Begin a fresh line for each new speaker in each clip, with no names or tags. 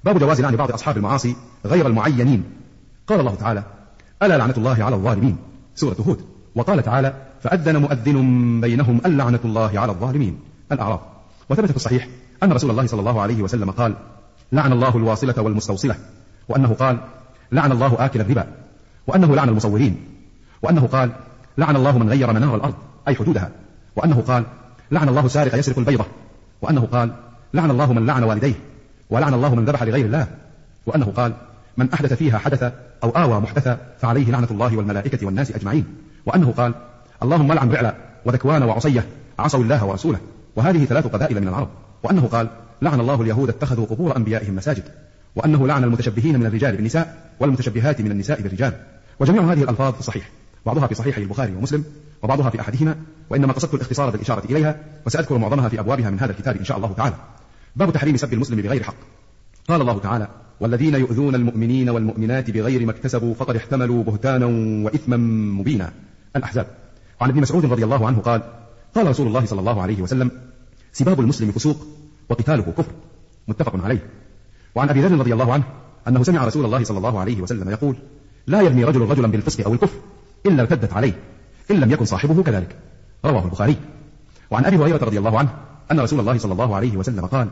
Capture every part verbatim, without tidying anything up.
باب جواز لعن بعض أصحاب المعاصي غير المعينين. قال الله تعالى: ألا لعنة الله على الظالمين، سورة هود. وقال تعالى: فأذن مؤذن بينهم أن لعنة الله على الظالمين، الأعراف. وثبت في الصحيح أن رسول الله صلى الله عليه وسلم قال: لعن الله الواصلة والمستوصلة، وأنه قال: لعن الله آكل الربا، وأنه لعن المصورين، وأنه قال: لعن الله من غير منار الأرض أي حدودها، وأنه قال: لعن الله سارق يسرق البيضة، وأنه قال: لعن الله من لعن والديه، ولعن الله من ذبح لغير الله، وأنه قال: من أحدث فيها حدث أو آوى محدثا فعليه لعنة الله والملائكة والناس أجمعين، وأنه قال: اللهم لعن رعلا وذكوان وعصية عصوا الله ورسوله، وهذه ثلاث قبائل من العرب، وأنه قال: لعن الله اليهود اتخذوا قبور أنبيائهم مساجد، وأنه لعن المتشبهين من الرجال بالنساء والمتشبهات من النساء بالرجال. وجميع هذه الألفاظ في الصحيح، بعضها في صحيحي البخاري ومسلم، وبعضها في أحدهما، وإنما قصدت الاختصار بالإشارة إليها، وسأذكر معظمها في أبوابها من هذا الكتاب إن شاء الله تعالى. باب تحريم سب المسلم بغير حق. قال الله تعالى: والذين يؤذون المؤمنين والمؤمنات بغير ما اكتسبوا فقد احتملوا بهتانا وإثما مبينا، الأحزاب. وعن ابن مسعود رضي الله عنه قال: قال رسول الله صلى الله عليه وسلم: سباب المسلم فسوق وقتاله كفر، متفق عليه. وعن أبي ذر رضي الله عنه أنه سمع رسول الله صلى الله عليه وسلم يقول: لا يرمي رجل رجلا بالفسق أو الكفر إلا ارتدت عليه إن لم يكن صاحبه كذلك، رواه البخاري. وعن أبي هريرة رضي الله عنه أن رسول الله صلى الله عليه وسلم قال: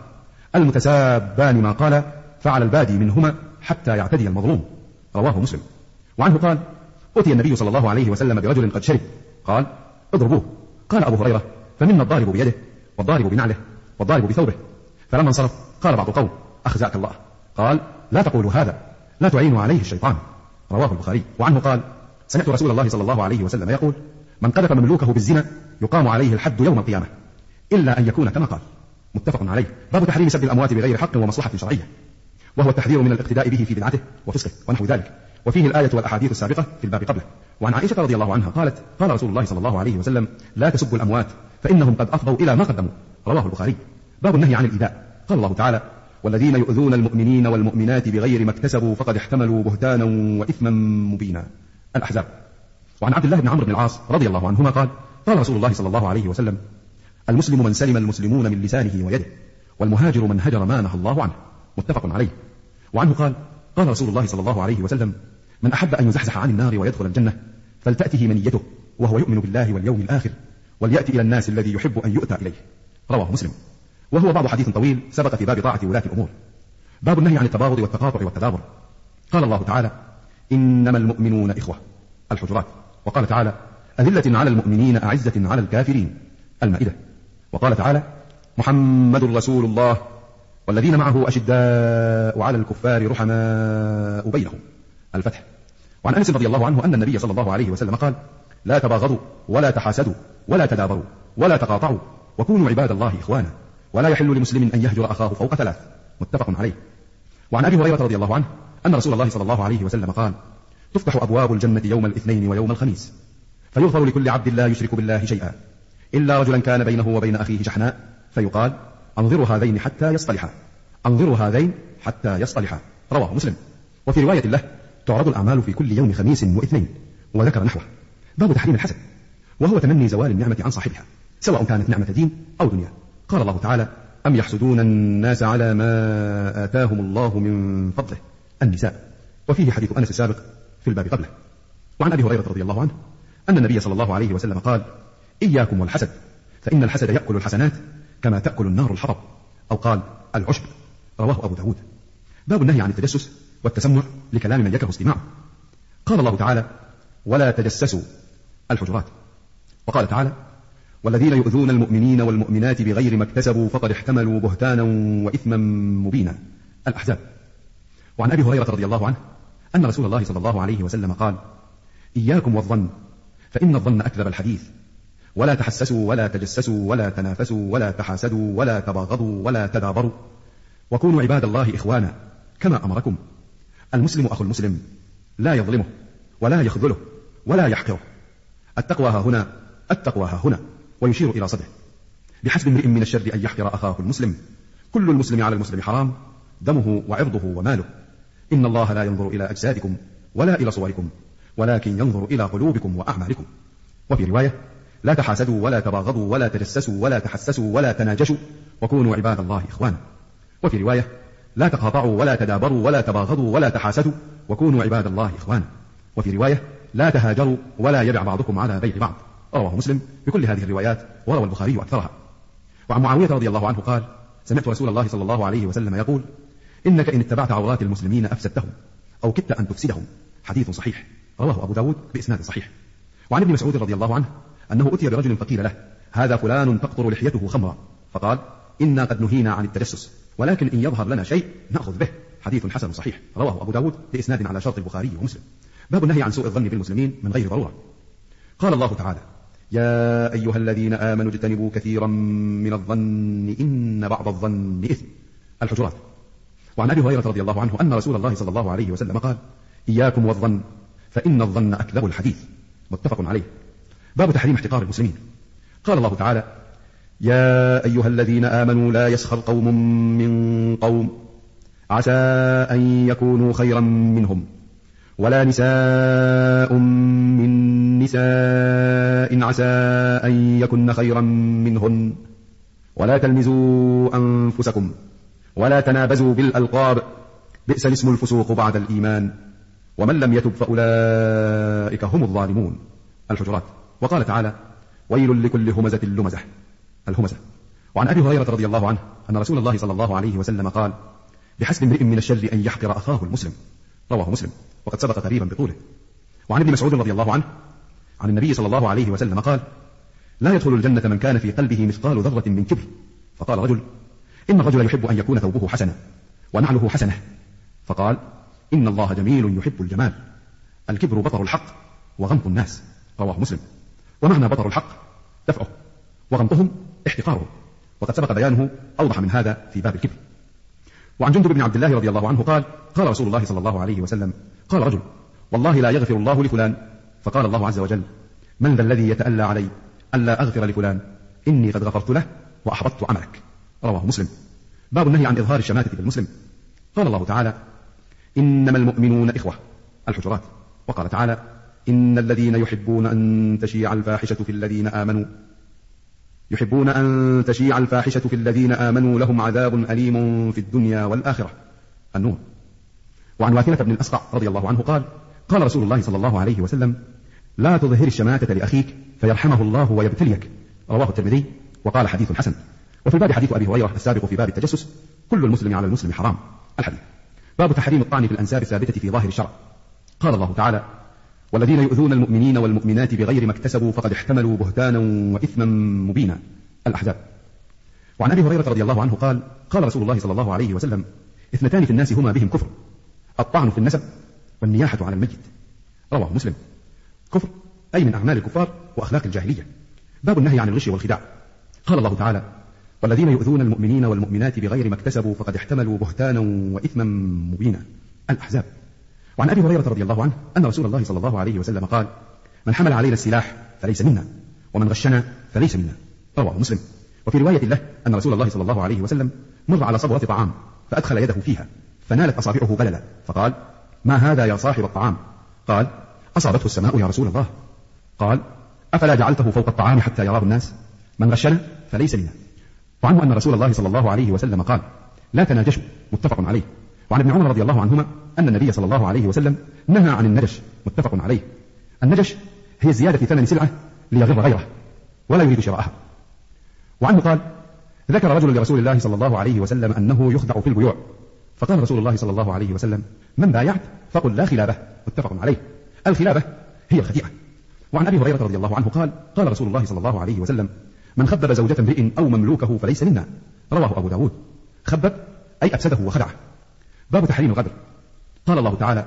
المتسابان ما قال فعل البادي منهما حتى يعتدي المظلوم، رواه مسلم. وعنه قال: أتي النبي صلى الله عليه وسلم برجل قد شرب، قال: اضربوه. قال أبو هريرة: فمنا الضارب بيده والضارب بنعله والضارب بثوبه. فلما انصرف قال بعض القوم: أخزاك الله. قال: لا تقولوا هذا، لا تعينوا عليه الشيطان، رواه البخاري. وعنه قال: سمعت رسول الله صلى الله عليه وسلم يقول: من قذف مملوكه بالزنا يقام عليه الحد يوم القيامة إلا أن يكون كما قال، متفق عليه. باب تحريم سب الأموات بغير حق ومصلحة شرعية، وهو التحذير من الاقتداء به في بدعته وفسقه ونحو ذلك، وفيه الآية والأحاديث السابقة في الباب قبله. وعن عائشة رضي الله عنها قالت: قال رسول الله صلى الله عليه وسلم: لا تسبوا الأموات فإنهم قد أفضوا إلى ما قدموا، رواه البخاري. باب النهي عن الإيذاء. قال الله تعالى: والذين يؤذون المؤمنين والمؤمنات بغير ما اكتسبوا فقد احتملوا بهتانا وإثما مبينا، الأحزاب. وعن عبد الله بن عمرو بن العاص رضي الله عنهما قال: قال رسول الله صلى الله عليه وسلم: المسلم من سلم المسلمون من لسانه ويده، والمهاجر من هجر ما نهى الله عنه، متفق عليه. وعنه قال: قال رسول الله صلى الله عليه وسلم: من أحب أن يزحزح عن النار ويدخل الجنة فلتأته منيته وهو يؤمن بالله واليوم الآخر وليأتي إلى الناس الذي يحب أن يؤتى إليه، رواه مسلم. وهو بعض حديث طويل سبق في باب طاعة ولاة الأمور. باب النهي عن التباغض والتقاطع والتدابر. قال الله تعالى: إنما المؤمنون إخوة، الحجرات. وقال تعالى: أذلة على المؤمنين أعزة على الكافرين، المائدة. وقال تعالى: محمد رسول الله والذين معه أشداء على الكفار رحماء بينهم، الفتح. وعن أنس رضي الله عنه أن النبي صلى الله عليه وسلم قال: لا تباغضوا ولا تحاسدوا ولا تدابروا ولا تقاطعوا وكونوا عباد الله إخوانا، ولا يحل لمسلم أن يهجر أخاه فوق ثلاث، متفق عليه. وعن أبي هريرة رضي الله عنه أن رسول الله صلى الله عليه وسلم قال: تفتح أبواب الجنة يوم الاثنين ويوم الخميس فيغفر لكل عبد لا يشرك بالله شيئا إلا رجلا كان بينه وبين أخيه شحناء فيقال: أنظروا هذين حتى يصطلحا، أنظروا هذين حتى يصطلحا، رواه مسلم. وفي رواية له: تعرض الأعمال في كل يوم خميس واثنين، وذكر نحوه. باب تحريم الحسد، وهو تمني زوال النعمة عن صاحبها سواء كانت نعمة دين أو دنيا. قال الله تعالى: أم يحسدون الناس على ما آتاهم الله من فضله، النساء. وفيه حديث أنس السابق في الباب قبله. وعن أبي هريرة رضي الله عنه أن النبي صلى الله عليه وسلم قال: إياكم والحسد فإن الحسد يأكل الحسنات كما تأكل النار الحطب، أو قال العشب، رواه أبو داود. باب النهي عن التجسس والتسمع لكلام من يكره استماعه. قال الله تعالى: ولا تجسسوا، الحجرات. وقال تعالى: والذين يؤذون المؤمنين والمؤمنات بغير ما اكتسبوا فقد احتملوا بهتانا وإثما مبينا، الأحزاب. وعن أبي هريرة رضي الله عنه أن رسول الله صلى الله عليه وسلم قال: إياكم والظن فإن الظن أكذب الحديث، ولا تحسسوا ولا تجسسوا ولا تنافسوا ولا تحاسدوا ولا تباغضوا ولا تدابروا وكونوا عباد الله إخوانا كما أمركم. المسلم أخو المسلم لا يظلمه ولا يخذله ولا يحقره. التقوى ها هنا، التقوى ها هنا، ويشير إلى صدره. بحسب امرئ من الشر أن يحقر أخاه المسلم، كل المسلم على المسلم حرام، دمه وعرضه وماله. إن الله لا ينظر إلى أجسادكم ولا إلى صوركم ولكن ينظر إلى قلوبكم وأعمالكم. وفي رواية: لا تحاسدوا ولا تباغضوا ولا تجسسوا ولا تحسسوا ولا تناجشوا وكونوا عباد الله إخوانا. وفي رواية: لا تقاطعوا ولا تدابروا ولا تباغضوا ولا تحاسدوا وكونوا عباد الله إخوانا. وفي رواية لا تهاجروا ولا يبع بعضكم على بيع بعض. رواه مسلم بكل هذه الروايات، وروى البخاري أكثرها. وعن معاوية رضي الله عنه قال: سمعت رسول الله صلى الله عليه وسلم يقول: إنك إن اتبعت عورات المسلمين أفسدتهم أو كدت أن تفسدهم. حديث صحيح، رواه أبو داود بإسناد صحيح. وعن ابن مسعود رضي الله عنه أنه أتي برجل فقيل له: هذا فلان تقطر لحيته خمرا، فقال: إنا قد نهينا عن التجسس، ولكن إن يظهر لنا شيء نأخذ به. حديث حسن صحيح، رواه أبو داود بإسناد على شرط البخاري ومسلم. باب النهي عن سوء الظن بالمسلمين من غير ضرورة. قال الله تعالى: يا أيها الذين آمنوا اجتنبوا كثيرا من الظن إن بعض الظن إثم. الحجرات. وعن أبي هريرة رضي الله عنه أن رسول الله صلى الله عليه وسلم قال: إياكم والظن فإن الظن أكذب الحديث. متفق عليه. باب تحريم احتقار المسلمين. قال الله تعالى: يا أيها الذين آمنوا لا يسخر قوم من قوم عسى أن يكونوا خيرا منهم ولا نساء من نساء عسى أن يكن خيرا منهن ولا تلمزوا أنفسكم ولا تنابزوا بالألقاب بئس الاسم الفسوق بعد الإيمان ومن لم يتب فأولئك هم الظالمون. الحجرات. وقال تعالى: ويل لكل همزة لمزة. الهمزة. وعن أبي هريرة رضي الله عنه أن رسول الله صلى الله عليه وسلم قال: بحسب امرئ من الشر أن يحقر أخاه المسلم. رواه مسلم، وقد سبق قريبا بطوله. وعن ابن مسعود رضي الله عنه عن النبي صلى الله عليه وسلم قال: لا يدخل الجنة من كان في قلبه مثقال ذرة من كبر. فقال رجل: إن الرجل يحب أن يكون ثوبه حسنا ونعله حسنة. فقال: إن الله جميل يحب الجمال. الكبر بطر الحق وغمط الناس. رواه مسلم. ومعنى بطر الحق دفعه، وغمطهم احتقاره، وقد سبق بيانه أوضح من هذا في باب الكبر. وعن جندب بن عبد الله رضي الله عنه قال: قال رسول الله صلى الله عليه وسلم: قال رجل: والله لا يغفر الله لفلان. فقال الله عز وجل: من ذا الذي يتألى علي ألا أغفر لفلان؟ إني قد غفرت له وأحبطت عملك. رواه مسلم. باب النهي عن إظهار الشماتة بالمسلم. قال الله تعالى: إنما المؤمنون إخوة. الحجرات. وقال تعالى: إن الذين يحبون أن تشيع الفاحشة في الذين آمنوا يحبون أن تشيع الفاحشة في الذين آمنوا لهم عذاب أليم في الدنيا والآخرة. النور. وعن واثلة بن الأسقع رضي الله عنه قال: قال رسول الله صلى الله عليه وسلم: لا تظهر الشماتة لأخيك فيرحمه الله ويبتليك. رواه الترمذي وقال: حديث حسن. وفي الباب حديث أبي هريرة السابق في باب التجسس: كل المسلم على المسلم حرام. الحديث. باب تحريم الطعن في الأنساب الثابتة في ظاهر الشرع. قال الله تعالى: والذين يؤذون المؤمنين والمؤمنات بغير ما اكتسبوا فقد احتملوا بهتانا وإثما مبينا. الأحزاب. وعن أبي هريرة رضي الله عنه قال: قال رسول الله صلى الله عليه وسلم: اثنتان في الناس هما بهم كفر: الطعن في النسب والنياحة على الميت. رواه مسلم. كفر أي من أعمال الكفار وأخلاق الجاهلية. باب النهي عن الغش والخداع. قال الله تعالى: والذين يؤذون المؤمنين والمؤمنات بغير ما اكتسبوا فقد احتملوا بهتانا وإثما مبينا. الأحزاب. وعن أبي هريرة رضي الله عنه أن رسول الله صلى الله عليه وسلم قال: من حمل علينا السلاح فليس منا ومن غشنا فليس منا. رواه مسلم. وفي رواية له أن رسول الله صلى الله عليه وسلم مر على صبرة طعام فأدخل يده فيها فنالت أصابعه بللا، فقال: ما هذا يا صاحب الطعام؟ قال: أصابته السماء يا رسول الله. قال: أفلا جعلته فوق الطعام حتى يراه الناس؟ من غشنا فليس منا. وعنه أن رسول الله صلى الله عليه وسلم قال: لا تناجشوا. متفق عليه. وعن ابن عمر رضي الله عنهما أن النبي صلى الله عليه وسلم نهى عن النجش. متفق عليه. النجش هي الزيادة في ثمن سلعة ليغر غيره ولا يريد شراءها. وعنه قال: ذكر رجل لرسول الله صلى الله عليه وسلم أنه يخدع في البيوع، فقال رسول الله صلى الله عليه وسلم: من بايعت فقل لا خلابة. متفق عليه. الخلابة هي الخديعة. وعن أبي هريرة رضي الله عنه قال: قال رسول الله صلى الله عليه وسلم: من خبب زوجة امرئ أو مملوكه فليس منا. رواه أبو داود. خبب أي أفسده وخدعه. باب تحريم الغدر. قال الله تعالى: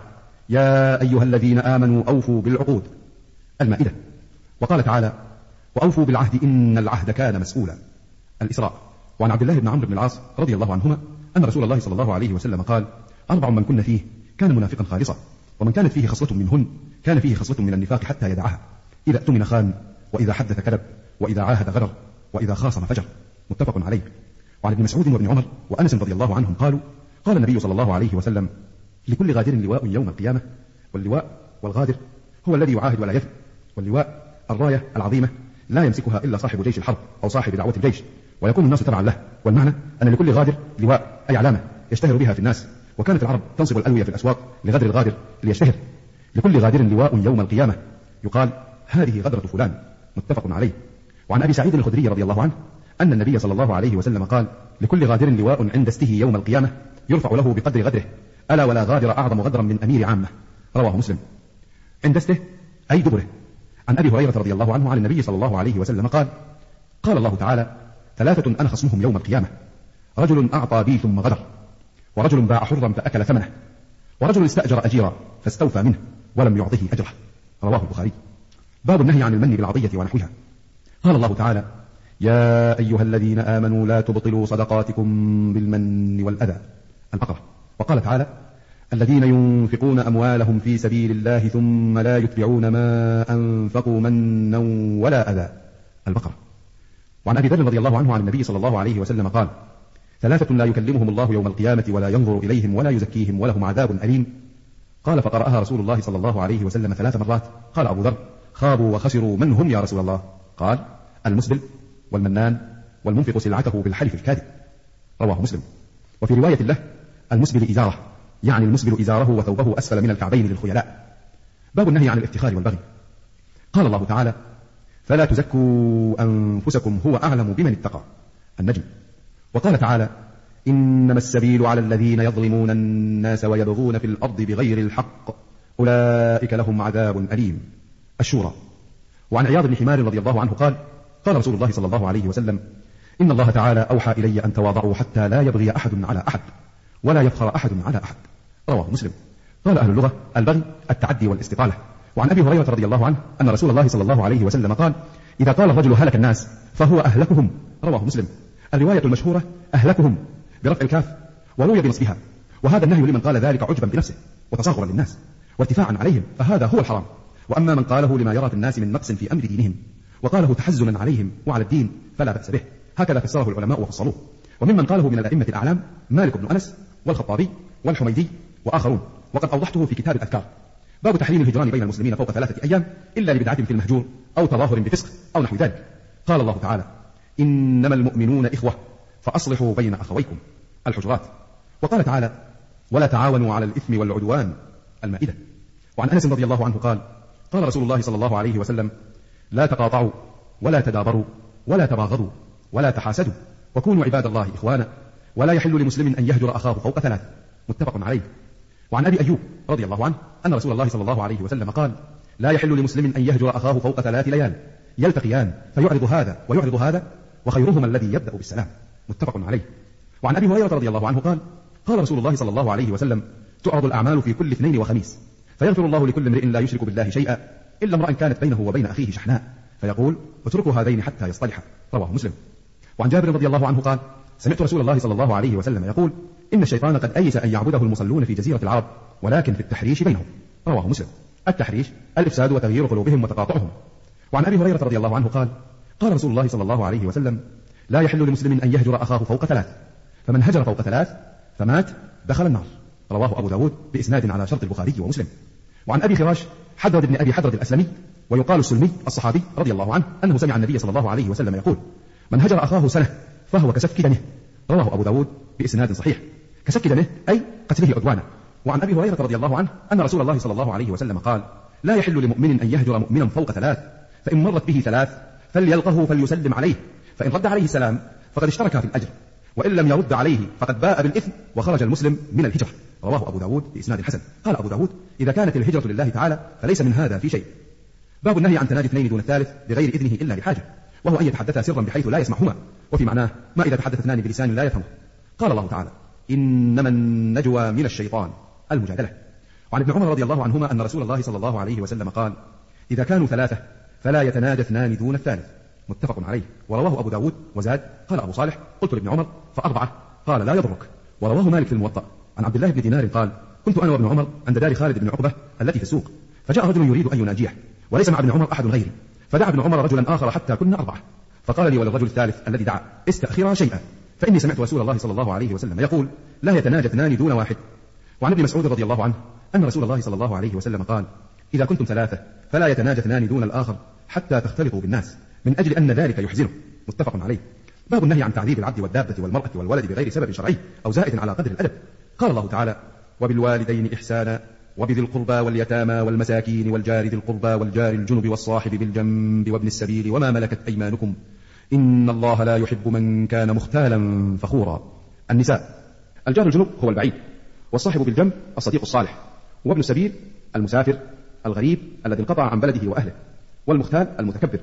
يا أيها الذين آمنوا أوفوا بالعقود. المائدة. وقال تعالى: وأوفوا بالعهد إن العهد كان مسؤولا. الإسراء. وعن عبد الله بن عمرو بن العاص رضي الله عنهما أن رسول الله صلى الله عليه وسلم قال: أربع من كن فيه كان منافقا خالصا، ومن كانت فيه خصلة منهن كان فيه خصلة من النفاق حتى يدعها: إذا اؤتمن خان، وإذا حدث كذب، وإذا عاهد غدر، وإذا خاصم فجر. متفق عليه. وعن ابن مسعود وابن عمر وأنس رضي الله عنهم قالوا: قال النبي صلى الله عليه وسلم: لكل غادر لواء يوم القيامة، واللواء والغادر هو الذي يعاهد ولا يفي، واللواء الراية العظيمة لا يمسكها إلا صاحب جيش الحرب أو صاحب دعوة الجيش، ويكون الناس تبعا له. والمعنى أن لكل غادر لواء أي علامة يشتهر بها في الناس، وكانت العرب تنصب الألوية في الأسواق لغدر الغادر ليشتهر. لكل غادر لواء يوم القيامة، يقال هذه غدرة فلان، متفق عليه. وعن أبي سعيد الخدري رضي الله عنه أن النبي صلى الله عليه وسلم قال: لكل غادر لواء عند استه يوم القيامة يرفع له بقدر غدره، ألا ولا غادر أعظم غدرا من أمير عامة. رواه مسلم. عند استه أي دبره. عن أبي هريرة رضي الله عنه عن النبي صلى الله عليه وسلم قال: قال الله تعالى: ثلاثة أنا خصمهم يوم القيامة: رجل أعطى بي ثم غدر، ورجل باع حرا فأكل ثمنه، ورجل استأجر أجيرا فاستوفى منه ولم يعطه أجره. رواه البخاري. باب النهي عن المن بالعطية ونحوها. قال الله تعالى: يا أيها الذين آمنوا لا تبطلوا صدقاتكم بالمن والأذى. البقرة. وقال تعالى: الذين ينفقون أموالهم في سبيل الله ثم لا يتبعون ما أنفقوا منا ولا أذى. البقرة. وعن أبي ذر رضي الله عنه عن النبي صلى الله عليه وسلم قال: ثلاثة لا يكلمهم الله يوم القيامة ولا ينظر إليهم ولا يزكيهم ولهم عذاب أليم. قال: فقرأها رسول الله صلى الله عليه وسلم ثلاث مرات. قال أبو ذر: خابوا وخسروا من هم يا رسول الله؟ قال: المسبل والمنان والمنفق سلعته بالحلف الكاذب. رواه مسلم. وفي رواية له: المسبل إزاره، يعني المسبل إزاره وثوبه أسفل من الكعبين للخيلاء. باب النهي عن الافتخار والبغي. قال الله تعالى: فلا تزكوا أنفسكم هو أعلم بمن اتقى. النجم. وقال تعالى: إنما السبيل على الذين يظلمون الناس ويبغون في الأرض بغير الحق أولئك لهم عذاب أليم. الشورى. وعن عياض بن حمار رضي الله عنه قال: قال رسول الله صلى الله عليه وسلم: إن الله تعالى أوحى إلي أن تواضعوا حتى لا يبغي أحد على أحد ولا يفخر أحد على أحد. رواه مسلم. قال أهل اللغة: البغي التعدي والاستطالة. وعن أبي هريرة رضي الله عنه أن رسول الله صلى الله عليه وسلم قال: إذا قال الرجل هلك الناس فهو أهلكهم. رواه مسلم. الرواية المشهورة أهلكهم برفع الكاف وروي بنصبها، وهذا النهي لمن قال ذلك عجبا بنفسه وتصاغرا للناس وارتفاعا عليهم، فهذا هو الحرام. وأما من قاله لما يرى في الناس من نقص في أمر دينهم وقاله تحزنا عليهم وعلى الدين فلا بأس به. هكذا فسره العلماء وفصلوه. وممن قاله من الأئمة الأعلام مالك بن أنس والخطابي والحميدي وآخرون، وقد أوضحته في كتاب الأذكار. باب تحريم الهجران بين المسلمين فوق ثلاثة أيام إلا لبدعة في المهجور أو تظاهر بفسق أو نحو ذلك. قال الله تعالى: إنما المؤمنون إخوة فأصلحوا بين أخويكم. الحجرات. وقال تعالى: ولا تعاونوا على الإثم والعدوان. المائدة. وعن أنس رضي الله عنه قال: قال رسول الله صلى الله عليه وسلم: لا تقاطعوا ولا تدابروا ولا تباغضوا ولا تحاسدوا وكونوا عباد الله إخوانا، ولا يحل لمسلم أن يهجر أخاه فوق ثلاث. متفق عليه. وعن أبي أيوب رضي الله عنه أن رسول الله صلى الله عليه وسلم قال: لا يحل لمسلم أن يهجر أخاه فوق ثلاث ليال يلتقيان فيعرض هذا ويعرض هذا وخيرهما الذي يبدأ بالسلام. متفق عليه. وعن أبي هريرة رضي الله عنه قال: قال رسول الله صلى الله عليه وسلم: تعرض الأعمال في كل اثنين وخميس فيغفر الله لكل امرئ لا يشرك بالله شيئا إلا امرأ كانت بينه وبين أخيه شحناء فيقول: اتركوا هذين حتى يصطلحا. رواه مسلم. وعن جابر رضي الله عنه قال: سمعت رسول الله صلى الله عليه وسلم يقول: إن الشيطان قد أيس أن يعبده المصلون في جزيرة العرب ولكن في التحريش بينهم. رواه مسلم. التحريش الإفساد وتغيير قلوبهم وتقاطعهم. وعن أبي هريرة رضي الله عنه قال: قال رسول الله صلى الله عليه وسلم: لا يحل لمسلم أن يهجر أخاه فوق ثلاث، فمن هجر فوق ثلاث فمات دخل النار. رواه أبو داود بإسناد على شرط البخاري ومسلم. وعن أبي فراش حدرد بن أبي حدرد الأسلمي ويقال السلمي الصحابي رضي الله عنه أنه سمع النبي صلى الله عليه وسلم يقول: من هجر أخاه سنة فهو كسفك دمه. رواه أبو داود بإسناد صحيح. كسفك دمه أي قتله عدوانا. وعن أبي هريرة رضي الله عنه أن رسول الله صلى الله عليه وسلم قال: لا يحل لمؤمن أن يهجر مؤمنا فوق ثلاث، فإن مرت به ثلاث فليلقه فليسلم عليه، فإن رد عليه السلام فقد اشترك في الأجر، وإن لم يرد عليه فقد باء بالإثم وخرج المسلم من الهجرة. رواه أبو داود بإسناد حسن. قال أبو داود: إذا كانت الهجرة لله تعالى فليس من هذا في شيء. باب النهي عن تناجي اثنين دون الثالث بغير إذنه إلا لحاجة، وهو أن يتحدثا سرا بحيث لا يسمعهما، وفي معناه ما إذا تحدث اثنان بلسان لا يفهمه. قال الله تعالى: إنما النجوى من الشيطان. المجادلة. وعن ابن عمر رضي الله عنهما أن رسول الله صلى الله عليه وسلم قال: إذا كانوا ثلاثة فلا يتناجى اثنان دون الثالث. متفق عليه. ورواه أبو داود وزاد. قال أبو صالح: قلت لابن عمر فأربعة، قال: لا يضرك. ورواه مالك في الموطأ عن عبد الله بن دينار قال: كنت أنا وابن عمر عند دار خالد بن عقبة التي في السوق، فجاء رجل يريد أن يناجيه وليس مع ابن عمر أحد غيري، فدعا ابن عمر رجلا آخر حتى كنا أربعة، فقال لي وللرجل الثالث الذي دعا: استأخرا شيئا، فإني سمعت رسول الله صلى الله عليه وسلم يقول: لا يتناجى اثنان دون واحد. وعن ابن مسعود رضي الله عنه أن رسول الله صلى الله عليه وسلم قال: إذا كنتم ثلاثة فلا يتناجى اثنان دون الآخر حتى تختلطوا بالناس، من أجل أن ذلك يحزنه. متفق عليه. باب النهي عن تعذيب العبد والدابة والمرأة والولد بغير سبب شرعي أو زائد على قدر الأدب. قال الله تعالى: وبالوالدين إحسانا وبذي القربى واليتامى والمساكين والجار ذي القربى والجار الجنب والصاحب بالجنب وابن السبيل وما ملكت أيمانكم إن الله لا يحب من كان مختالا فخورا. النساء: الجار الجنب هو البعيد، والصاحب بالجنب الصديق الصالح، وابن السبيل المسافر الغريب الذي انقطع عن بلده وأهله، والمختال المتكبر.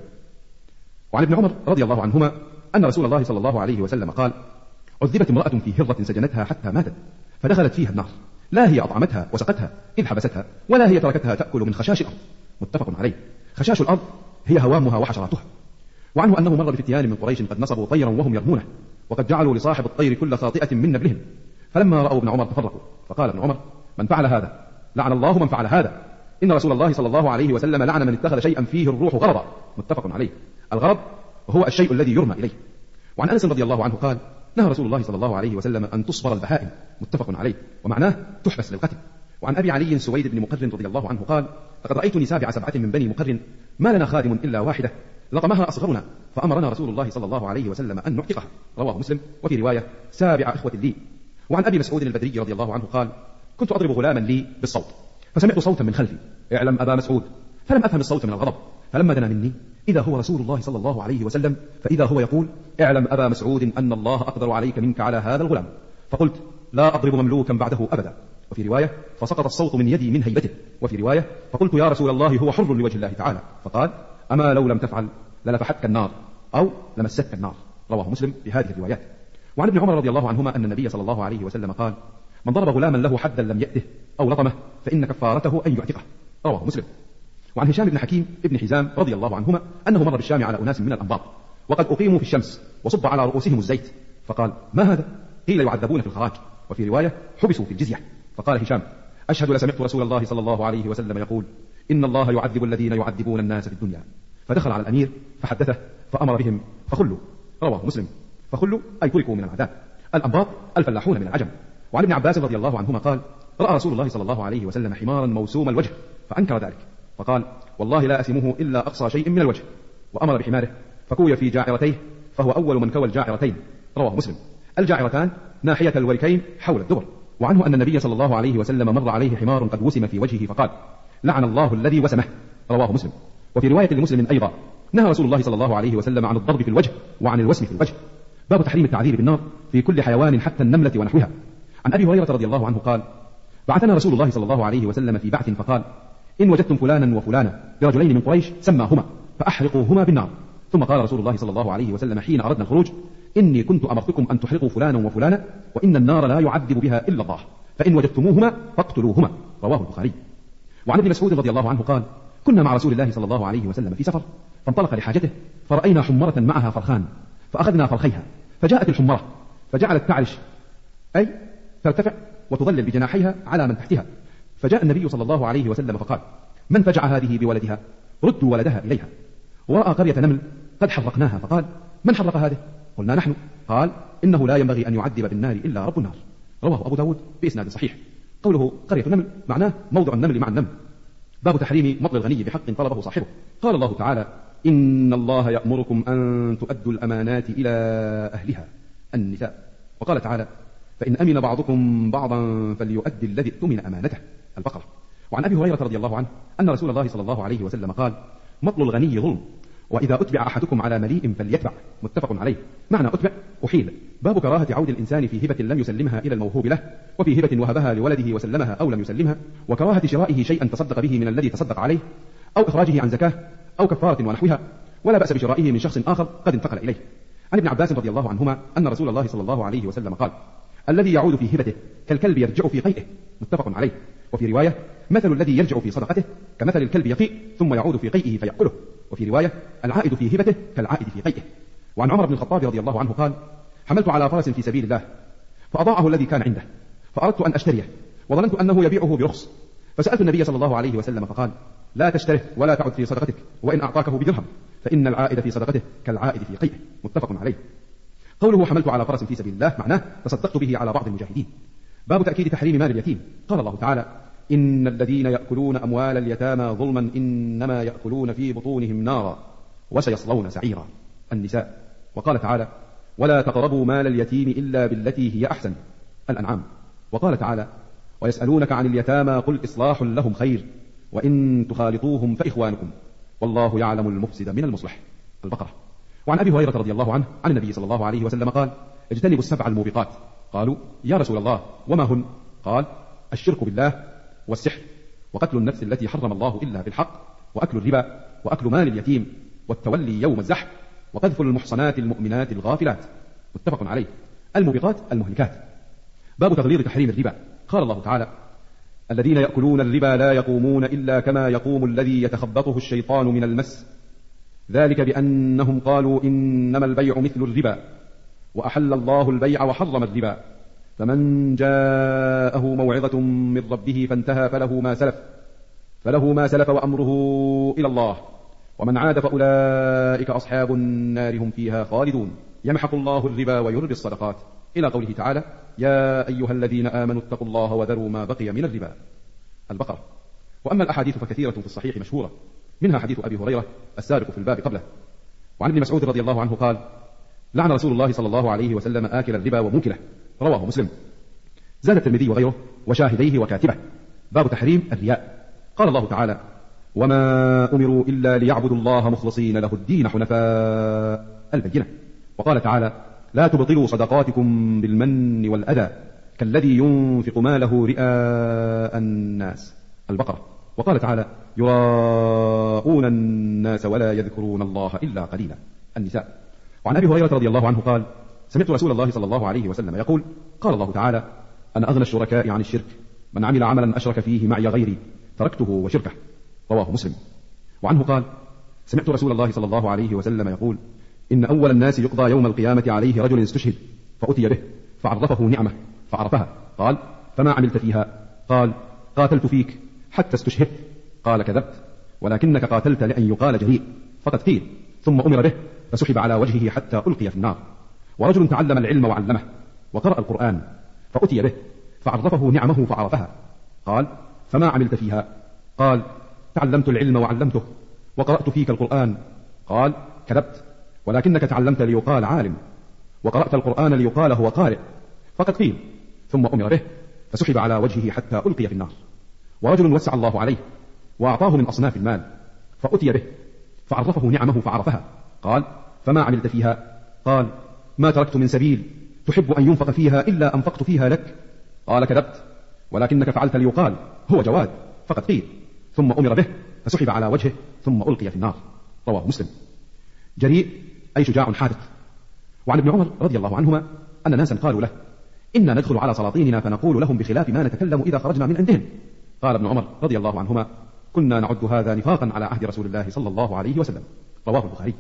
وعن ابن عمر رضي الله عنهما أن رسول الله صلى الله عليه وسلم قال: عذبت امرأة في هرة سجنتها حتى ماتت فدخلت فيها النار، لا هي أطعمتها وسقتها إذ حبستها ولا هي تركتها تأكل من خشاش الأرض. متفق عليه. خشاش الأرض هي هوامها وحشراتها. وعنه أنه مر بفتيان من قريش قد نصبوا طيرا وهم يرمونه، وقد جعلوا لصاحب الطير كل خاطئة من نبلهم، فلما رأوا ابن عمر تفرقوا، فقال ابن عمر: من فعل هذا لعن الله من فعل هذا، إن رسول الله صلى الله عليه وسلم لعن من اتخذ شيئا فيه الروح غرضا. متفق عليه. الغرض هو الشيء الذي يرمى إليه. وعن أنس رضي الله عنه قال: نهى رسول الله صلى الله عليه وسلم أن تصبر البهائم. متفق عليه، ومعناه تحبس للقتل. وعن أبي علي سويد بن مقرن رضي الله عنه قال: لقد رأيتني سابع سبعة من بني مقرن ما لنا خادم إلا واحدة لطمها أصغرنا فأمرنا رسول الله صلى الله عليه وسلم أن نعتقها. رواه مسلم، وفي رواية: سابع إخوة لي. وعن أبي مسعود البدري رضي الله عنه قال: كنت أضرب غلاما لي بالصوت فسمعت صوتا من خلفي: اعلم أبا مسعود، فلم أفهم الصوت من الغضب، فلما دنا مني إذا هو رسول الله صلى الله عليه وسلم، فإذا هو يقول: اعلم أبا مسعود أن الله أقدر عليك منك على هذا الغلام. فقلت: لا أضرب مملوكا بعده أبدا. وفي رواية: فسقط الصوت من يدي من هيبته. وفي رواية: فقلت: يا رسول الله هو حر لوجه الله تعالى. فقال: أما لو لم تفعل للفحتك النار أو لمستك النار. رواه مسلم بهذه الروايات. وعن ابن عمر رضي الله عنهما أن النبي صلى الله عليه وسلم قال: من ضرب غلاما له حدا لم يأته أو لطمه فإن كفارته أن يعتقه. رواه مسلم. وعن هشام بن حكيم ابن حزام رضي الله عنهما أنه مر بالشام على أناس من الأنباط وقد أقيموا في الشمس وصب على رؤوسهم الزيت، فقال: ما هذا؟ قيل: يعذبون في الخراج. وفي رواية: حبسوا في الجزية. فقال هشام: أشهد لسمعت رسول الله صلى الله عليه وسلم يقول: إن الله يعذب الذين يعذبون الناس في الدنيا. فدخل على الأمير فحدثه فأمر بهم فخلوا. رواه مسلم. فخلوا أي تركوا من العذاب. الأنباط الفلاحون من العجم. وعن ابن عباس رضي الله عنهما قال: رأى رسول الله صلى الله عليه وسلم حمارا موسوم الوجه فأنكر ذلك، فقال: والله لا أسمه إلا أقصى شيء من الوجه. وأمر بحماره فكوي في جاعرتيه فهو أول من كوى الجاعرتين. رواه مسلم. الجاعرتان ناحية الوركين حول الدبر. وعنه أن النبي صلى الله عليه وسلم مر عليه حمار قد وسم في وجهه فقال: لعن الله الذي وسمه. رواه مسلم. وفي رواية لمسلم أيضا: نهى رسول الله صلى الله عليه وسلم عن الضرب في الوجه وعن الوسم في الوجه. باب تحريم التعذيب بالنار في كل حيوان حتى النملة ونحوها. عن أبي هريرة رضي الله عنه قال: بعثنا رسول الله صلى الله عليه وسلم في بعث فقال: إن وجدتم فلانا وفلانا برجلين من قريش سماهما فأحرقوهما بالنار. ثم قال رسول الله صلى الله عليه وسلم حين أردنا الخروج: إني كنت أمرتكم أن تحرقوا فلانا وفلانا وإن النار لا يعذب بها إلا الله، فإن وجدتموهما فاقتلوهما. رواه البخاري. وعن ابن مسعود رضي الله عنه قال: كنا مع رسول الله صلى الله عليه وسلم في سفر فانطلق لحاجته فرأينا حمرة معها فرخان فأخذنا فرخيها، فجاءت الحمرة فجعلت تعرش أي ترتفع وتظلل بجناحيها على من تحتها، فجاء النبي صلى الله عليه وسلم فقال: من فجع هذه بولدها؟ ردوا ولدها إليها. ورأى قرية نمل قد حرقناها فقال: من حرق هذه؟ قلنا: نحن. قال: إنه لا ينبغي أن يعذب بالنار إلا رب النار. رواه أبو داود بإسناد صحيح. قوله قرية نمل معناه موضع النمل مع النمل. باب تحريم مطل الغني بحق طلبه صاحبه. قال الله تعالى: إن الله يأمركم أن تؤدوا الأمانات إلى أهلها. النساء. وقال تعالى: فإن أمن بعضكم بعضا فليؤدي الذي اؤتمن أمانته. البقرة. وعن أبي هريرة رضي الله عنه أن رسول الله صلى الله عليه وسلم قال: مطل الغني ظلم، وإذا أتبع أحدكم على مليء فليتبع. متفق عليه. معنى أتبع أحيل. باب كراهة عود الإنسان في هبة لم يسلمها إلى الموهوب له، وفي هبة وهبها لولده وسلمها أو لم يسلمها، وكراهة شرائه شيئا تصدق به من الذي تصدق عليه، أو إخراجه عن زكاة أو كفارة ونحوها، ولا بأس بشرائه من شخص آخر قد انتقل إليه. عن ابن عباس رضي الله عنهما أن رسول الله صلى الله عليه وسلم قال: الذي يعود في هبته كالكلب يرجع في قيئه. متفق عليه. وفي رواية: مثل الذي يرجع في صدقته كمثل الكلب يقيء ثم يعود في قيئه فيأكله. وفي رواية: العائد في هبته كالعائد في قيئه. وعن عمر بن الخطاب رضي الله عنه قال: حملت على فرس في سبيل الله فأضاعه الذي كان عنده، فأردت أن أشتريه وظننت أنه يبيعه برخص، فسألت النبي صلى الله عليه وسلم فقال: لا تشتره ولا تعد في صدقتك، وإن أعطاكه بدرهم فإن العائد في صدقته كالعائد في قيئه. متفق عليه. قوله حملت على فرس في سبيل الله معناه تصدقت به على بعض المجاهدين. باب تأكيد تحريم مال اليتيم. قال الله تعالى: إن الذين يأكلون أموال اليتامى ظلما إنما يأكلون في بطونهم نارا وسيصلون سعيرا. النساء. وقال تعالى: ولا تقربوا مال اليتيم إلا بالتي هي أحسن. الأنعام. وقال تعالى ويسألونك عن اليتامى قل إصلاح لهم خير وإن تخالطوهم فإخوانكم والله يعلم المفسد من المصلح. البقرة. وعن أبي هريرة رضي الله عنه عن النبي صلى الله عليه وسلم قال اجتنبوا السبع الموبقات. قالوا يا رسول الله وما هن؟ قال الشرك بالله والسحر وقتل النفس التي حرم الله إلا بالحق وأكل الربا وأكل مال اليتيم والتولي يوم الزحف وقذف المحصنات المؤمنات الغافلات. متفق عليه. الموبقات المهلكات. باب تغليظ تحريم الربا. قال الله تعالى الذين يأكلون الربا لا يقومون إلا كما يقوم الذي يتخبطه الشيطان من المس ذلك بأنهم قالوا إنما البيع مثل الربا وأحل الله البيع وحرم الربا فمن جاءه موعظة من ربه فانتهى فله ما سلف فله ما سلف وأمره إلى الله ومن عاد فأولئك أصحاب النار هم فيها خالدون يمحق الله الربا ويربي الصدقات إلى قوله تعالى يا أيها الذين آمنوا اتقوا الله وذروا ما بقي من الربا. البقرة. وأما الأحاديث فكثيرة في الصحيح مشهورة منها حديث أبي هريرة السابق في الباب قبله. وعن ابن مسعود رضي الله عنه قال لعن رسول الله صلى الله عليه وسلم آكل الربا وموكله. رواه مسلم. زاد الترمذي وغيره وشاهديه وكاتبه. باب تحريم الرياء. قال الله تعالى وما أمروا إلا ليعبدوا الله مخلصين له الدين حنفاء. البينة. وقال تعالى لا تبطلوا صدقاتكم بالمن والأذى كالذي ينفق ماله رئاء الناس. البقرة. وقال تعالى يراءون الناس ولا يذكرون الله إلا قليلا. النساء. وعن أبي هريرة رضي الله عنه قال سمعت رسول الله صلى الله عليه وسلم يقول قال الله تعالى أنا أغنى الشركاء عن الشرك من عمل عملا أشرك فيه معي غيري تركته وشركه. رواه مسلم. وعنه قال سمعت رسول الله صلى الله عليه وسلم يقول إن أول الناس يقضى يوم القيامة عليه رجل استشهد فأتي به فعرفه نعمة فعرفها قال فما عملت فيها؟ قال قاتلت فيك حتى استشهدت. قال كذبت ولكنك قاتلت لأن يقال جريء فقد قيل ثم أمر به فسحب على وجهه حتى ألقي في النار. ورجل تعلم العلم وعلمه وقرأ القرآن فأتي به فعرفه نعمه فعرفها قال فما عملت فيها؟ قال تعلمت العلم وعلمته وقرأت فيك القرآن. قال كذبت ولكنك تعلمت ليقال عالم وقرأت القرآن ليقال هو قارئ فقد قيل ثم أمر به فسحب على وجهه حتى ألقي في النار. ورجل وسع الله عليه وأعطاه من أصناف المال فأتي به فعرفه نعمه فعرفها قال فما عملت فيها؟ قال ما تركت من سبيل تحب أن ينفق فيها إلا أنفقت فيها لك. قال كذبت ولكنك فعلت ليقال هو جواد فقد قيل ثم أمر به فسحب على وجهه ثم ألقي في النار. رواه مسلم. جريء أي شجاع حاذق. وعن ابن عمر رضي الله عنهما أن ناسا قالوا له إنا ندخل على سلاطيننا فنقول لهم بخلاف ما نتكلم إذا خرجنا من عندهم. قال ابن عمر رضي الله عنهما كنا نعد هذا نفاقا على عهد رسول الله صلى الله عليه وسلم. رواه البخاري.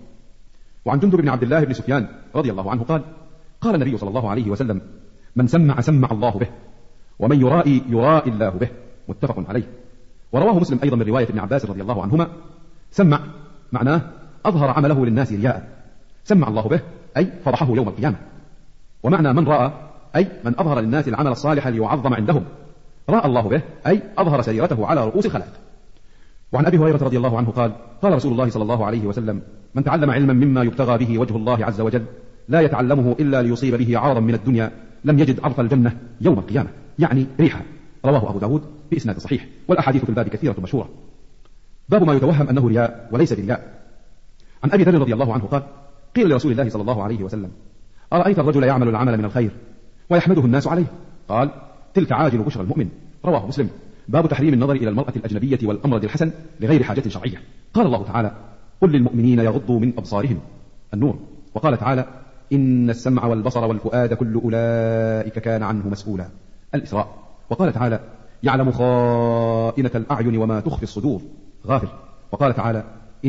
وعن جندب بن عبد الله بن سفيان رضي الله عنه قال قال النبي صلى الله عليه وسلم من سمع سمع الله به ومن يرائي يرائي الله به. متفق عليه. ورواه مسلم أيضا من رواية ابن عباس رضي الله عنهما سمع معناه أظهر عمله للناس رياء سمع الله به أي فضحه يوم القيامة. ومعنى من رأى أي من أظهر للناس العمل الصالح ليعظم عندهم رأى الله به أي أظهر سريرته على رؤوس الخلائق. وعن أبي هريرة رضي الله عنه قال قال رسول الله صلى الله عليه وسلم من تعلم علما مما يبتغى به وجه الله عز وجل لا يتعلمه إلا ليصيب به عرضا من الدنيا لم يجد عرف الجنة يوم القيامة يعني ريحها. رواه أبو داود بإسناد صحيح. والأحاديث في الباب كثيرة مشهورة. باب ما يتوهم أنه رياء وليس برياء. عن أبي ذر رضي الله عنه قال قيل لرسول الله صلى الله عليه وسلم أرأيت الرجل يعمل العمل من الخير ويحمده الناس عليه؟ قال تلك عاجل بشرى المؤمن. رواه مسلم. باب تحريم النظر إلى المرأة الأجنبية والأمرد الحسن لغير حاجة شرعية. قال الله تعالى قل للمؤمنين يغضوا من أبصارهم. النور. وقال تعالى إن السمع والبصر والفؤاد كل أولئك كان عنه مسؤولا. الإسراء. وقال تعالى يعلم خائنة الأعين وما تخفي الصدور. غافر. وقال تعالى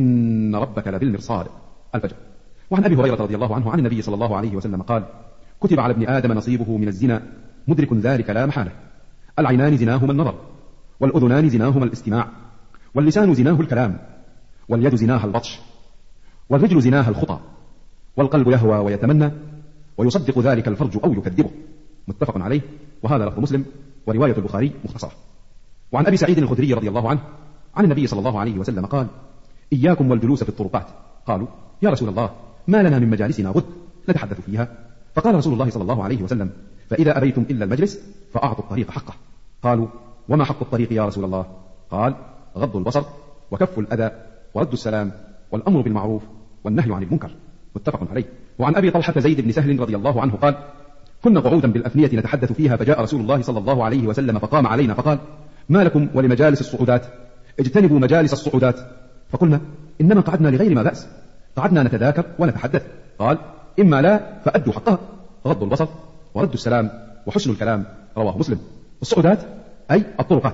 إن ربك لبالمرصاد. الفجر. وعن أبي هريرة رضي الله عنه عن النبي صلى الله عليه وسلم قال كتب على ابن آدم نصيبه من الزنا مدرك ذلك لا محالة. العينان زناهما النظر والأذنان زناهما الاستماع واللسان زناه الكلام واليد زناها البطش والرجل زناها الخطى والقلب يهوى ويتمنى ويصدق ذلك الفرج أو يكذبه. متفق عليه. وهذا لفظ مسلم ورواية البخاري مختصرة. وعن أبي سعيد الخدري رضي الله عنه عن النبي صلى الله عليه وسلم قال إياكم والجلوس في الطرقات. قالوا يا رسول الله ما لنا من مجالسنا بد نتحدث فيها. فقال رسول الله صلى الله عليه وسلم: فإذا أبيتم إلا المجلس فأعطوا الطريق حقه. قالوا: وما حق الطريق يا رسول الله؟ قال: غض البصر وكف الأذى ورد السلام والأمر بالمعروف والنهي عن المنكر. متفق عليه. وعن أبي طلحة زيد بن سهل رضي الله عنه قال: كنا قعودا بالأفنية نتحدث فيها، فجاء رسول الله صلى الله عليه وسلم فقام علينا فقال: ما لكم ولمجالس الصعودات؟ اجتنبوا مجالس الصعودات. فقلنا: إنما قعدنا لغير ما بأس، قعدنا نتذاكر ونتحدث. قال: إما لا فأدوا حقها، غض البصر ورد السلام وحسن الكلام. رواه مسلم. الصعودات أي الطرقات.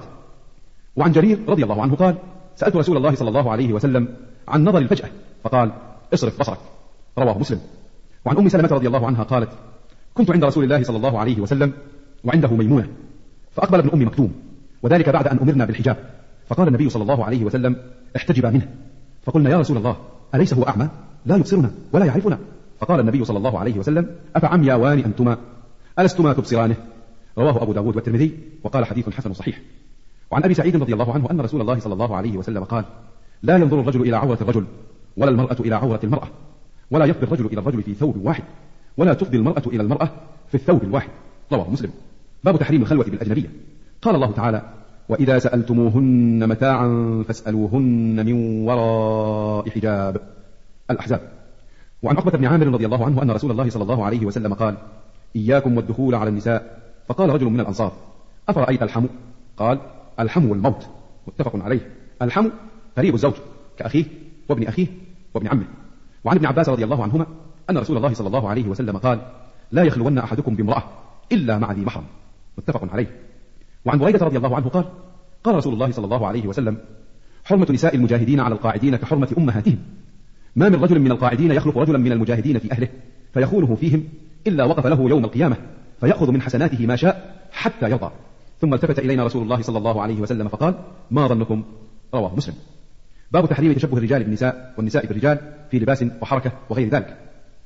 وعن جرير رضي الله عنه قال: سألت رسول الله صلى الله عليه وسلم عن نظر الفجأة فقال: اصرف بصرك. رواه مسلم. وعن أم سلمة رضي الله عنها قالت: كنت عند رسول الله صلى الله عليه وسلم وعنده ميمونة، فأقبل ابن أم مكتوم، وذلك بعد أن أمرنا بالحجاب، فقال النبي صلى الله عليه وسلم: احتجبا منه. فقلنا: يا رسول الله أليس هو أعمى لا يبصرنا ولا يعرفنا؟ فقال النبي صلى الله عليه وسلم: أفعمياوان أنتما ألستما تبصرانه؟ رواه أبو داود والترمذي وقال حديث حسن صحيح. وعن أبي سعيد رضي الله عنه أن رسول الله صلى الله عليه وسلم قال: لا ينظر الرجل إلى عورة الرجل ولا المرأة إلى عورة المرأة، ولا يفضي الرجل إلى الرجل في ثوب واحد، ولا تفضي المرأة إلى المرأة في الثوب الواحد. رواه مسلم. باب تحريم الخلوة بالأجنبية. قال الله تعالى: وإذا سألتموهن متاعا فاسألوهن من وراء حجاب. الأحزاب. وعن عقبة بن عامر رضي الله عنه أن رسول الله صلى الله عليه وسلم قال: إياكم والدخول على النساء. فقال رجل من الأنصار: أفرأيت الحمو؟ قال: الحمو الموت. متفق عليه. الحمو قريب الزوج كأخيه وابن أخيه وابن عمه. وعن ابن عباس رضي الله عنهما أن رسول الله صلى الله عليه وسلم قال: لا يخلون أحدكم بامرأة إلا مع ذي محرم. متفق عليه. وعن بريدة رضي الله عنه قال: قال رسول الله صلى الله عليه وسلم: حرمة نساء المجاهدين على القاعدين كحرمة أمهاتهم. ما من رجل من القاعدين يخلق رجلا من المجاهدين في أهله فيخونه فيهم إلا وقف له يوم القيامة فيأخذ من حسناته ما شاء حتى يرضى. ثم التفت إلينا رسول الله صلى الله عليه وسلم فقال: ما ظنكم؟ رواه مسلم. باب تحريم تشبه الرجال بالنساء والنساء بالرجال في لباس وحركة وغير ذلك.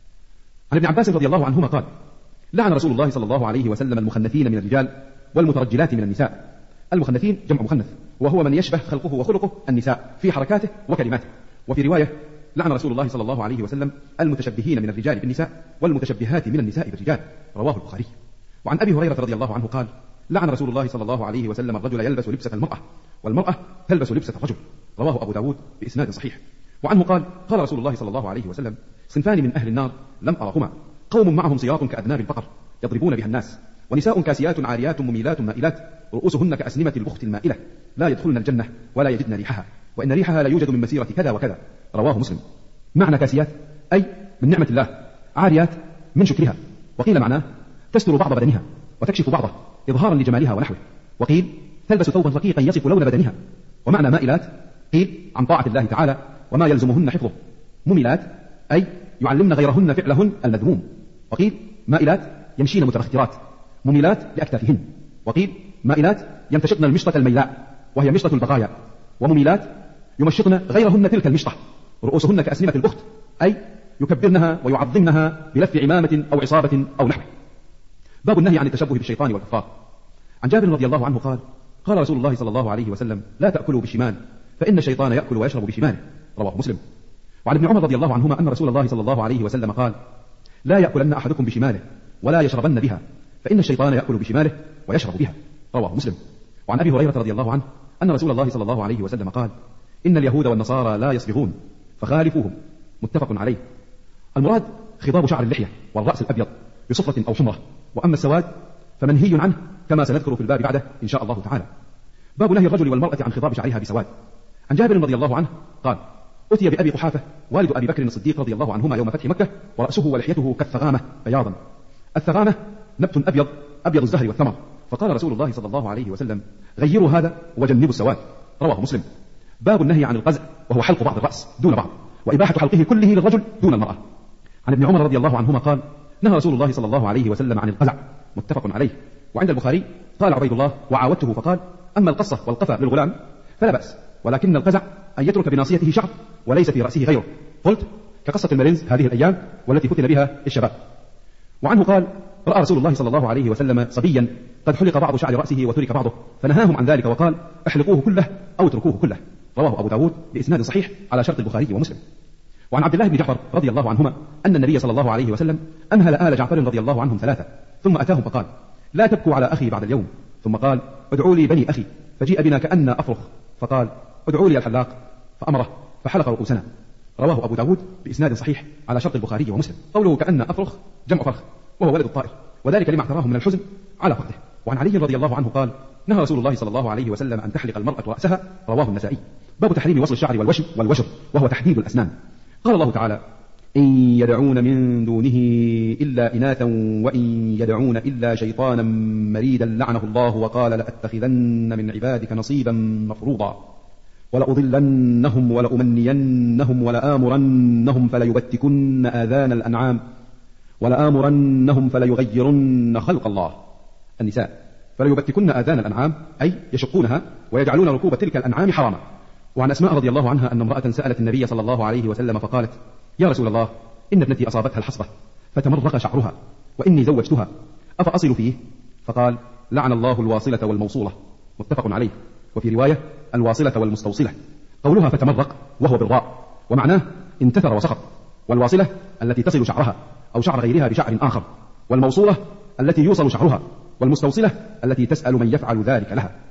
عن ابن عباس رضي الله عنهما قال: لعن رسول الله صلى الله عليه وسلم المخنثين من الرجال والمترجلات من النساء. المخنثين جمع مخنث، وهو من يشبه خلقه وخلقه النساء في حركاته وكلماته. وفي رواية: لعن رسول الله صلى الله عليه وسلم المتشبهين من الرجال بالنساء والمتشبهات من النساء بالرجال. رواه البخاري. وعن أبي هريرة رضي الله عنه قال: لعن رسول الله صلى الله عليه وسلم الرجل يلبس لبسة المرأة والمرأة تلبس لبسة الرجل. رواه أبو داود بإسناد صحيح. وعنه قال: قال رسول الله صلى الله عليه وسلم: صنفان من أهل النار لم أرهما، قوم معهم سياط كأذناب البقر يضربون بها الناس، ونساء كاسيات عاريات مميلات مائلات رؤوسهن كأسنمة البخت المائلة لا يدخلن الجنة ولا يجدن ريحها، وإن ريحها لا يوجد من مسيرة كذا وكذا. رواه مسلم. معنى كاسيات أي من نعمة الله، عاريات من شكرها، وقيل معناه تستر بعض بدنها وتكشف بعضه إظهارا لجمالها ونحوه، وقيل تلبس ثوبا رقيقا يصف لون بدنها. ومعنى مائلات قيل عن طاعة الله تعالى وما يلزمهن حفظه. مميلات أي يعلمن غيرهن فعلهن المذموم، وقيل مائلات يمشين متبخترات مميلات لأكتافهن، وقيل مائلات يمتشطن المشطة الميلاء وهي مشطة البغايا، ومميلات يمشطن غيرهن تلك المشطة رؤوسهن كأسنمة البخت أي يكبرنها ويعظمنها بلف عمامة أو عصابة أو نحوه. باب النهي عن التشبه بالشيطان والكفار. عن جابر رضي الله عنه قال: قال رسول الله صلى الله عليه وسلم: لا تأكلوا بالشمال فإن الشيطان يأكل ويشرب بشماله. رواه مسلم. وعن ابن عمر رضي الله عنهما أن رسول الله صلى الله عليه وسلم قال: لا يأكلن أحدكم بشماله ولا يشربن بها فإن الشيطان يأكل بشماله ويشرب بها. رواه مسلم. وعن أبي هريرة رضي الله عنه أن رسول الله صلى الله عليه وسلم قال: إن اليهود والنصارى لا يصبغون فخالفوهم. متفق عليه. المراد خضاب شعر اللحية والرأس الأبيض بصفرة أو حمرة، وأما السواد فمنهي عنه كما سنذكر في الباب بعده إن شاء الله تعالى. باب نهي الرجل والمرأة عن خضاب شعرها بسواد. عن جابر رضي الله عنه قال: أتي بأبي قحافة والد أبي بكر الصديق رضي الله عنهما يوم فتح مكة ورأسه ولحيته كالثغامة بياضا. الثغامة نبت أبيض أبيض الزهر والثمر، فقال رسول الله صلى الله عليه وسلم: غيروا هذا وجنبوا السواد. رواه مسلم. باب النهي عن القزع وهو حلق بعض الرأس دون بعض، وإباحة حلقه كله للرجل دون المرأة. عن ابن عمر رضي الله عنهما قال: نهى رسول الله صلى الله عليه وسلم عن القزع. متفق عليه. وعند البخاري قال عبيد الله: وعاودته فقال: أما القصة والقفا للغلام فلا بأس، ولكن القزع أن يترك بناصيته شعر وليس في رأسه غيره. قلت: كقصة المرنز هذه الأيام والتي فتن بها الشباب. وعنه قال: رأى رسول الله صلى الله عليه وسلم صبيا قد حلق بعض شعر رأسه وترك بعضه فنهاهم عن ذلك وقال: احلقوه كله أو اتركوه كله. رواه أبو داود بإسناد صحيح على شرط البخاري ومسلم. وعن عبد الله بن جعفر رضي الله عنهما أن النبي صلى الله عليه وسلم أمهل آل جعفر رضي الله عنهم ثلاثة، ثم أتاهم فقال: لا تبكوا على أخي بعد اليوم. ثم قال: ادعوا لي بني أخي، فجيء بنا كأن أفرخ، فقال: ادعوا لي الحلاق، فأمره فحلق رؤوسنا. رواه أبو داود بإسناد صحيح على شرط البخاري ومسلم. قوله كأن أفرخ جمع فرخ، وهو ولد الطائر، وذلك لما اعتراه من الحزن على فقده. وعن علي رضي الله عنه قال: نهى رسول الله صلى الله عليه وسلم أن تحلق المرأة رأسها. رواه النسائي. باب تحريم وصل الشعر والوشم والوشر، وهو تحديد الأسنان. قال الله تعالى: إن يدعون من دونه إلا إناثا وإن يدعون إلا شيطانا مريدا لعنه الله وقال: لأتخذن من عبادك نصيبا مفروضا ولأضلنهم ولأمنينهم ولآمرنهم فليبتكن آذان الأنعام ولآمرنهم فليغيرن خلق الله. النساء. فليبتكن آذان الأنعام أي يشقونها ويجعلون ركوب تلك الأنعام حراما. وعن أسماء رضي الله عنها أن امرأة سألت النبي صلى الله عليه وسلم فقالت: يا رسول الله، إن ابنتي أصابتها الحصبة فتمرق شعرها وإني زوجتها، أفأصل فيه؟ فقال: لعن الله الواصلة والموصولة. متفق عليه. وفي رواية: الواصلة والمستوصلة. قولها فتمرق وهو بالراء، ومعناه انتثر وسقط. والواصلة التي تصل شعرها أو شعر غيرها بشعر آخر، والموصولة التي يوصل شعرها، والمستوصلة التي تسأل من يفعل ذلك لها.